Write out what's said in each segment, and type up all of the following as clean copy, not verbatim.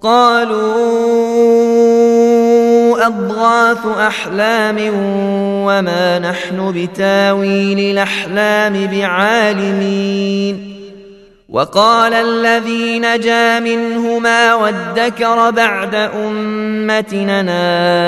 قالوا أضغاث أحلام وما نحن بتاويل الأحلام بعالمين. وقال الذي نجا منهما وادكر بعد أمتنا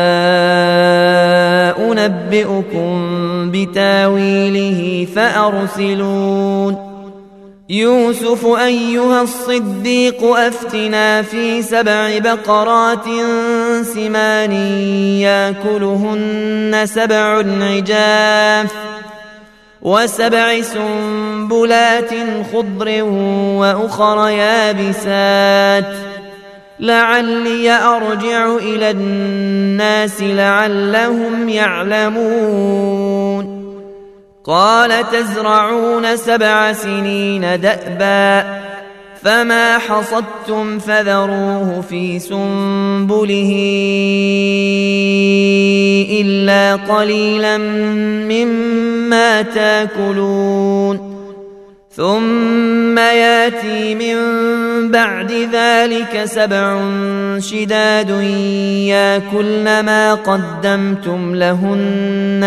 أنبئكم بتاويله فأرسلون. يوسف أيها الصديق أفتنا في 7 بقرات سمان يأكلهن 7 عجاف و7 سنبلات خضر وأخر يابسات لعلي أرجع إلى الناس لعلهم يعلمون. قال تزرعون 7 سنين دأبا فما حصدتم فذروه في سنبله إلا قليلا مما تاكلون. ثم ياتي من بعد ذلك 7 شداد ياكلن ما قدمتم لهن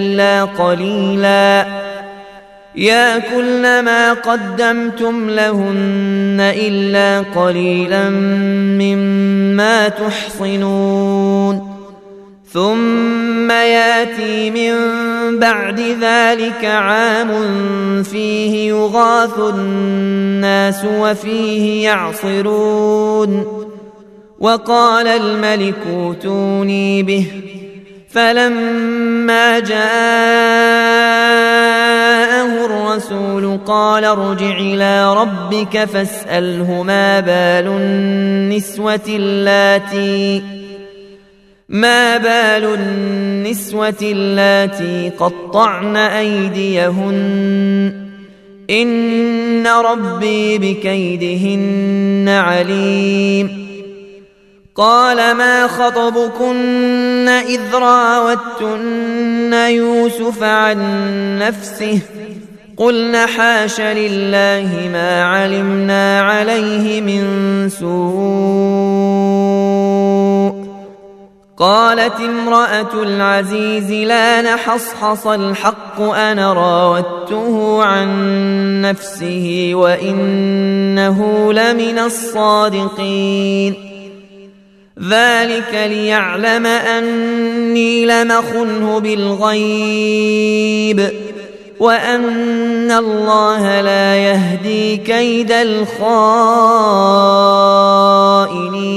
إلا قليلا مما تحصنون. ثم ياتي من بعد ذلك عام فيه يغاث الناس وفيه يعصرون. وقال الملك ائتوني به فلما جاءه الرسول قال ارجع إلى ربك فاسأله ما بال النسوة اللاتي قطعن أيديهن إن ربي بكيدهن عليم. قال ما خطبكن إذ راوتن يوسف عن نفسه قلن حاش لله ما علمنا عليه من سوء. قالت امرأة العزيز لا نحصحص الحق أنا راودته عن نفسه وإنه لمن الصادقين. ذلك ليعلم أني لم أخنه بالغيب وأن الله لا يهدي كيد الخائنين.